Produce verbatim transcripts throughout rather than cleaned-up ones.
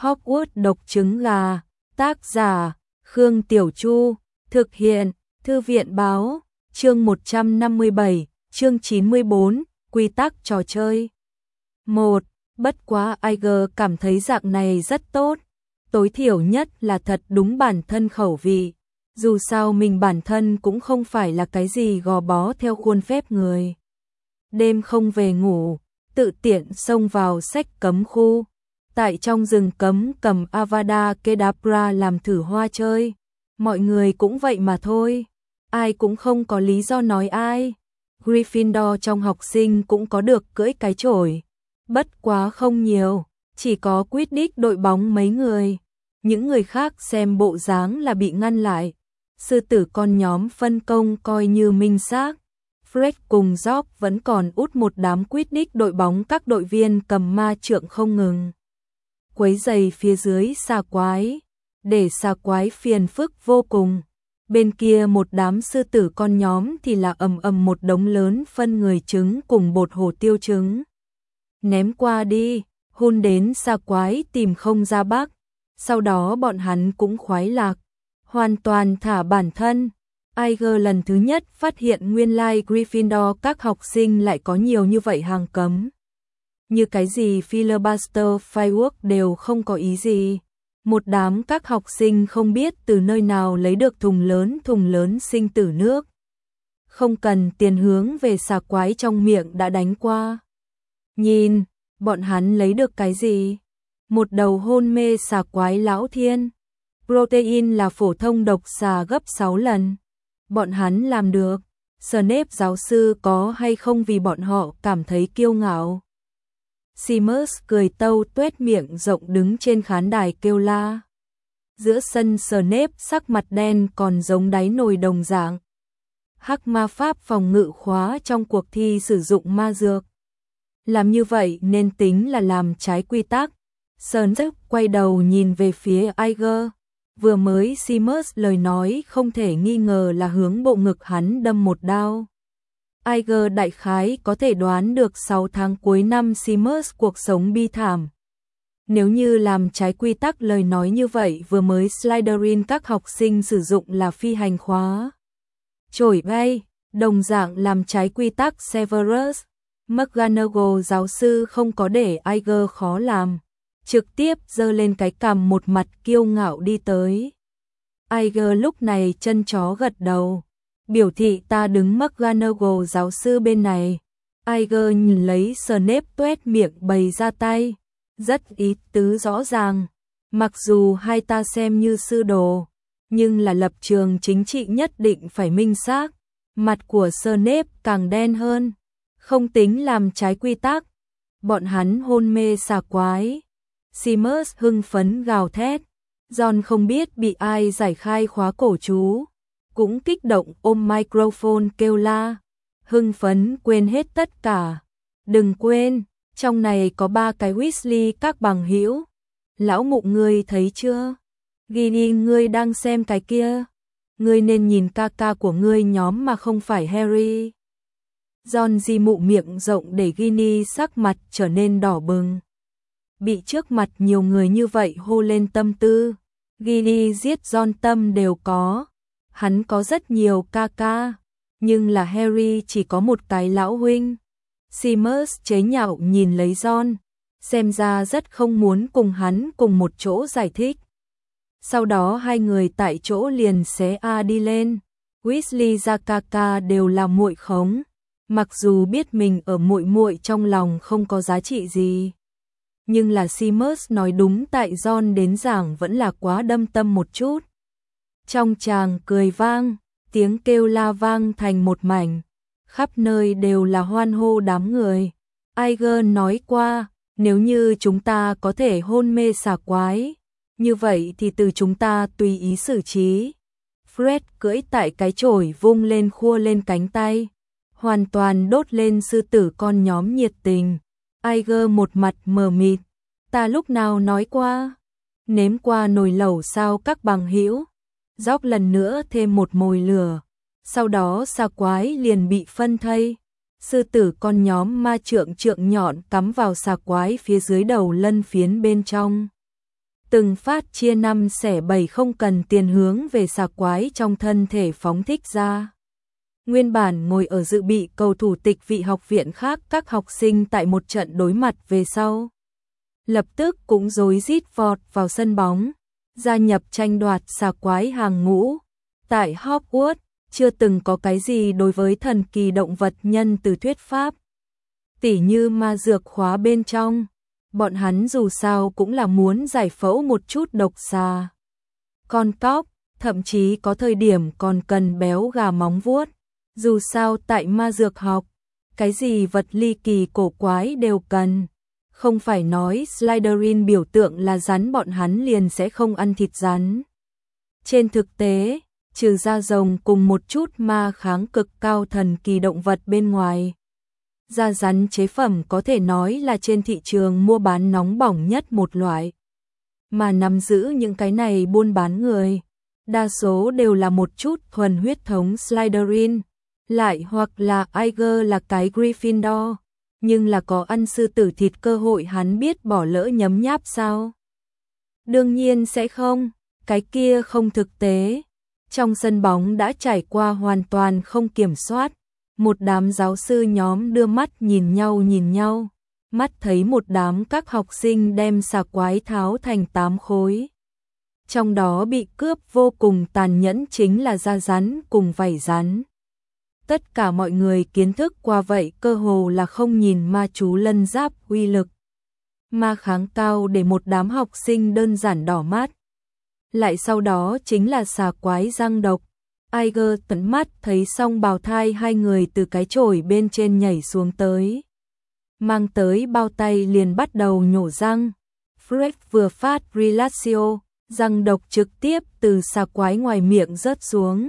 Hogwarts độc trứng gà, tác giả, Khương Tiểu Chu, thực hiện, Thư viện báo, chương một trăm năm mươi bảy, chương chín mươi bốn, quy tắc trò chơi. một. Bất quá Iger cảm thấy dạng này rất tốt, tối thiểu nhất là thật đúng bản thân khẩu vị, dù sao mình bản thân cũng không phải là cái gì gò bó theo khuôn phép người. Đêm không về ngủ, tự tiện xông vào sách cấm khu, tại trong rừng cấm cầm Avada Kedavra làm thử hoa chơi, mọi người cũng vậy mà thôi, ai cũng không có lý do nói ai. Gryffindor trong học sinh cũng có được cưỡi cái chổi, bất quá không nhiều, chỉ có Quidditch đội bóng mấy người, những người khác xem bộ dáng là bị ngăn lại. Sư tử con nhóm phân công coi như minh xác, Fred cùng George vẫn còn út một đám Quidditch đội bóng các đội viên cầm ma trượng không ngừng quấy giày phía dưới xà quái, để xà quái phiền phức vô cùng. Bên kia một đám sư tử con nhóm thì là ầm ầm một đống lớn phân người trứng cùng bột hồ tiêu trứng. Ném qua đi, hun đến xà quái tìm không ra bắc, sau đó bọn hắn cũng khoái lạc, hoàn toàn thả bản thân. Iger lần thứ nhất phát hiện nguyên lai Gryffindor các học sinh lại có nhiều như vậy hàng cấm. Như cái gì filibuster firework đều không có ý gì. Một đám các học sinh không biết từ nơi nào lấy được thùng lớn thùng lớn sinh tử nước. Không cần tiền hướng về xà quái trong miệng đã đánh qua. Nhìn, bọn hắn lấy được cái gì? Một đầu hôn mê xà quái lão thiên. Protein là phổ thông độc xà gấp sáu lần. Bọn hắn làm được. Snape giáo sư có hay không vì bọn họ cảm thấy kiêu ngạo? Seamus cười tâu tuét miệng rộng đứng trên khán đài kêu la. Giữa sân Snape sắc mặt đen còn giống đáy nồi đồng dạng. Hắc ma pháp phòng ngự khóa trong cuộc thi sử dụng ma dược. Làm như vậy nên tính là làm trái quy tắc. Snape quay đầu nhìn về phía Iger. Vừa mới Seamus lời nói không thể nghi ngờ là hướng bộ ngực hắn đâm một đao. Iger đại khái có thể đoán được sáu tháng cuối năm Seamus cuộc sống bi thảm. Nếu như làm trái quy tắc lời nói như vậy vừa mới Slytherin các học sinh sử dụng là phi hành khóa. Chổi bay, đồng dạng làm trái quy tắc Severus. McGonagall giáo sư không có để Iger khó làm, trực tiếp giơ lên cái cằm một mặt kiêu ngạo đi tới. Iger lúc này chân chó gật đầu, biểu thị ta đứng McGonagall giáo sư bên này. Iger nhìn lấy Snape tuét miệng bày ra tay, rất ý tứ rõ ràng. Mặc dù hai ta xem như sư đồ, nhưng là lập trường chính trị nhất định phải minh xác. Mặt của Snape càng đen hơn, không tính làm trái quy tắc. Bọn hắn hôn mê xà quái. Seamus hưng phấn gào thét. John không biết bị ai giải khai khóa cổ chú, cũng kích động ôm microphone kêu la, hưng phấn quên hết tất cả. Đừng quên, trong này có ba cái Weasley các bằng hữu. Lão mụ ngươi thấy chưa? Ginny ngươi đang xem cái kia. Ngươi nên nhìn ca ca của ngươi nhóm mà không phải Harry. John di mụ miệng rộng để Ginny sắc mặt trở nên đỏ bừng. Bị trước mặt nhiều người như vậy hô lên tâm tư, Ginny giết John tâm đều có. Hắn có rất nhiều ca ca, nhưng là Harry chỉ có một cái lão huynh. Seamus chế nhạo nhìn lấy John, xem ra rất không muốn cùng hắn cùng một chỗ giải thích. Sau đó hai người tại chỗ liền xé a đi lên. Weasley ra ca ca đều là muội khống, mặc dù biết mình ở muội muội trong lòng không có giá trị gì. Nhưng là Seamus nói đúng tại John đến giảng vẫn là quá đâm tâm một chút. Trong tràng cười vang, tiếng kêu la vang thành một mảnh, khắp nơi đều là hoan hô đám người. Iger nói qua, nếu như chúng ta có thể hôn mê xà quái, như vậy thì từ chúng ta tùy ý xử trí. Fred cưỡi tại cái chổi vung lên khua lên cánh tay, hoàn toàn đốt lên sư tử con nhóm nhiệt tình. Iger một mặt mờ mịt, ta lúc nào nói qua, nếm qua nồi lẩu sao các bằng hữu. Dốc lần nữa thêm một mồi lửa, sau đó xà quái liền bị phân thây. Sư tử con nhóm ma trượng trượng nhọn cắm vào xà quái phía dưới đầu lân phiến bên trong. từng phát chia năm xẻ bảy không cần tiền hướng về xà quái trong thân thể phóng thích ra. Nguyên bản ngồi ở dự bị cầu thủ tịch vị học viện khác các học sinh tại một trận đối mặt về sau. Lập tức cũng rối rít vọt vào sân bóng, gia nhập tranh đoạt xà quái hàng ngũ. Tại Hogwarts, chưa từng có cái gì đối với thần kỳ động vật nhân từ thuyết pháp. Tỉ như ma dược khóa bên trong, bọn hắn dù sao cũng là muốn giải phẫu một chút độc xà. Con cóc, thậm chí có thời điểm còn cần béo gà móng vuốt. Dù sao tại ma dược học, cái gì vật ly kỳ cổ quái đều cần. Không phải nói Slytherin biểu tượng là rắn bọn hắn liền sẽ không ăn thịt rắn. Trên thực tế, trừ da rồng cùng một chút ma kháng cực cao thần kỳ động vật bên ngoài, da rắn chế phẩm có thể nói là trên thị trường mua bán nóng bỏng nhất một loại. Mà nắm giữ những cái này buôn bán người, đa số đều là một chút thuần huyết thống Slytherin, lại hoặc là Aigner là cái Gryffindor, nhưng là có ăn sư tử thịt cơ hội hắn biết bỏ lỡ nhấm nháp sao? Đương nhiên sẽ không, cái kia không thực tế. Trong sân bóng đã trải qua hoàn toàn không kiểm soát, một đám giáo sư nhóm đưa mắt nhìn nhau nhìn nhau, mắt thấy một đám các học sinh đem xà quái tháo thành tám khối. Trong đó bị cướp vô cùng tàn nhẫn chính là da rắn cùng vảy rắn. Tất cả mọi người kiến thức qua vậy cơ hồ là không nhìn ma chú lân giáp uy lực. Ma kháng cao để một đám học sinh đơn giản đỏ mắt. Lại sau đó chính là xà quái răng độc. Aigner tận mắt thấy xong bào thai hai người từ cái chổi bên trên nhảy xuống tới. Mang tới bao tay liền bắt đầu nhổ răng. Fred vừa phát Relatio, răng độc trực tiếp từ xà quái ngoài miệng rớt xuống.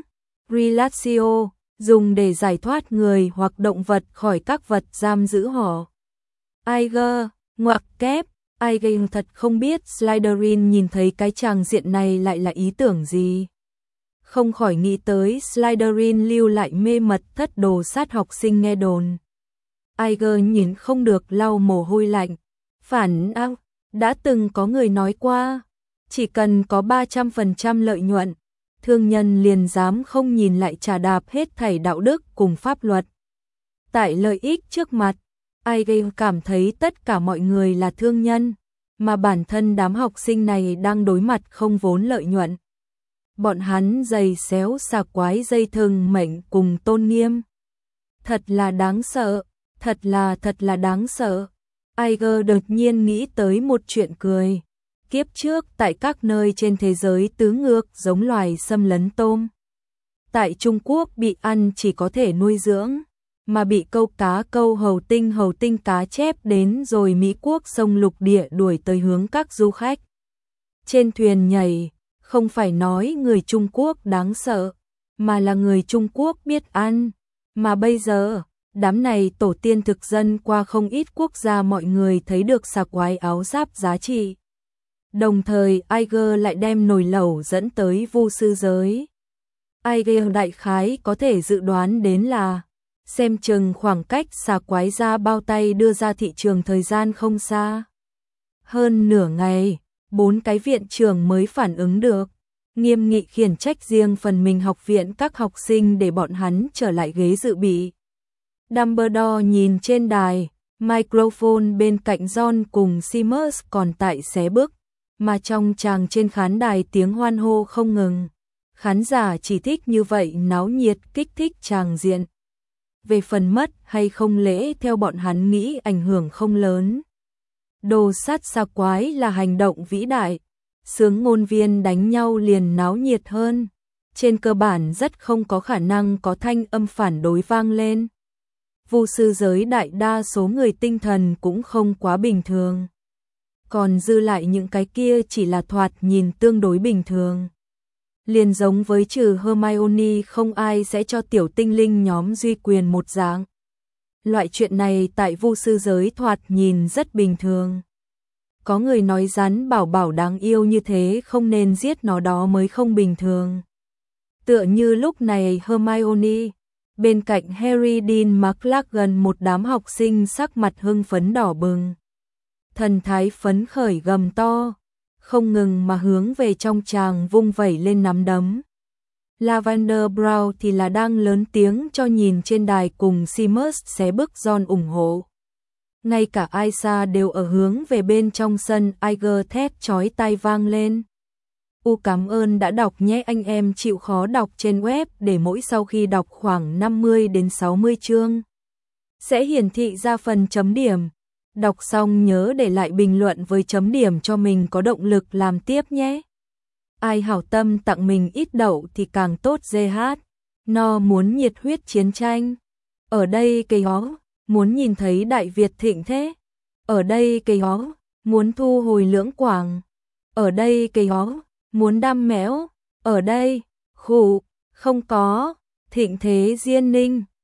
Relatio, dùng để giải thoát người hoặc động vật khỏi các vật giam giữ họ. Aigner, ngoặc kép, Aigner thật không biết Slytherin nhìn thấy cái tràng diện này lại là ý tưởng gì. Không khỏi nghĩ tới Slytherin lưu lại mê mật thất đồ sát học sinh nghe đồn. Aigner nhìn không được lau mồ hôi lạnh. Phản ác, đã từng có người nói qua, chỉ cần có ba trăm phần trăm lợi nhuận, thương nhân liền dám không nhìn lại trà đạp hết thảy đạo đức cùng pháp luật. Tại lợi ích trước mặt, Aigner cảm thấy tất cả mọi người là thương nhân, mà bản thân đám học sinh này đang đối mặt không vốn lợi nhuận. Bọn hắn giày xéo xà quái dây thừng mệnh cùng tôn nghiêm. Thật là đáng sợ, thật là thật là đáng sợ. Aigner đột nhiên nghĩ tới một chuyện cười. Kiếp trước tại các nơi trên thế giới tứ ngược giống loài xâm lấn tôm. Tại Trung Quốc bị ăn chỉ có thể nuôi dưỡng, mà bị câu cá câu hầu tinh hầu tinh cá chép đến rồi Mỹ Quốc sông lục địa đuổi tới hướng các du khách. Trên thuyền nhảy, không phải nói người Trung Quốc đáng sợ, mà là người Trung Quốc biết ăn. Mà bây giờ, đám này tổ tiên thực dân qua không ít quốc gia mọi người thấy được xà quái áo giáp giá trị. Đồng thời Aigner lại đem nồi lẩu dẫn tới vu sư giới. Aigner đại khái có thể dự đoán đến là, xem chừng khoảng cách xà quái ra bao tay đưa ra thị trường thời gian không xa. Hơn nửa ngày, bốn cái viện trưởng mới phản ứng được, nghiêm nghị khiển trách riêng phần mình học viện các học sinh để bọn hắn trở lại ghế dự bị. Dumbledore nhìn trên đài, microphone bên cạnh John cùng Seamus còn tại xé bước, mà trong tràng trên khán đài tiếng hoan hô không ngừng. Khán giả chỉ thích như vậy náo nhiệt kích thích tràng diện. Về phần mất hay không lễ theo bọn hắn nghĩ ảnh hưởng không lớn. Đồ sát xà quái là hành động vĩ đại, sướng ngôn viên đánh nhau liền náo nhiệt hơn. Trên cơ bản rất không có khả năng có thanh âm phản đối vang lên. Vu sư giới đại đa số người tinh thần cũng không quá bình thường. Còn dư lại những cái kia chỉ là thoạt nhìn tương đối bình thường. Liền giống với trừ Hermione không ai sẽ cho tiểu tinh linh nhóm duy quyền một dạng. Loại chuyện này tại vu sư giới thoạt nhìn rất bình thường. Có người nói rắn bảo bảo đáng yêu như thế không nên giết nó đó mới không bình thường. Tựa như lúc này Hermione, bên cạnh Harry Dean McLaggen một đám học sinh sắc mặt hưng phấn đỏ bừng. Thần thái phấn khởi gầm to, không ngừng mà hướng về trong chàng vung vẩy lên nắm đấm. Lavender Brown thì là đang lớn tiếng cho nhìn trên đài cùng Sheamus xé bức John ủng hộ. Ngay cả Aisha đều ở hướng về bên trong sân, Iger thét chói tai vang lên. U cảm ơn đã đọc nhé anh em, chịu khó đọc trên web để mỗi sau khi đọc khoảng năm mươi đến sáu mươi chương sẽ hiển thị ra phần chấm điểm. Đọc xong nhớ để lại bình luận với chấm điểm cho mình có động lực làm tiếp nhé. Ai hảo tâm tặng mình ít đậu thì càng tốt. giê hát No muốn nhiệt huyết chiến tranh. Ở đây cây ó, muốn nhìn thấy Đại Việt thịnh thế. Ở đây cây ó, muốn thu hồi Lưỡng Quảng. Ở đây cây ó, muốn đam mẽo. Ở đây, khủ, không có, thịnh thế Diên Ninh.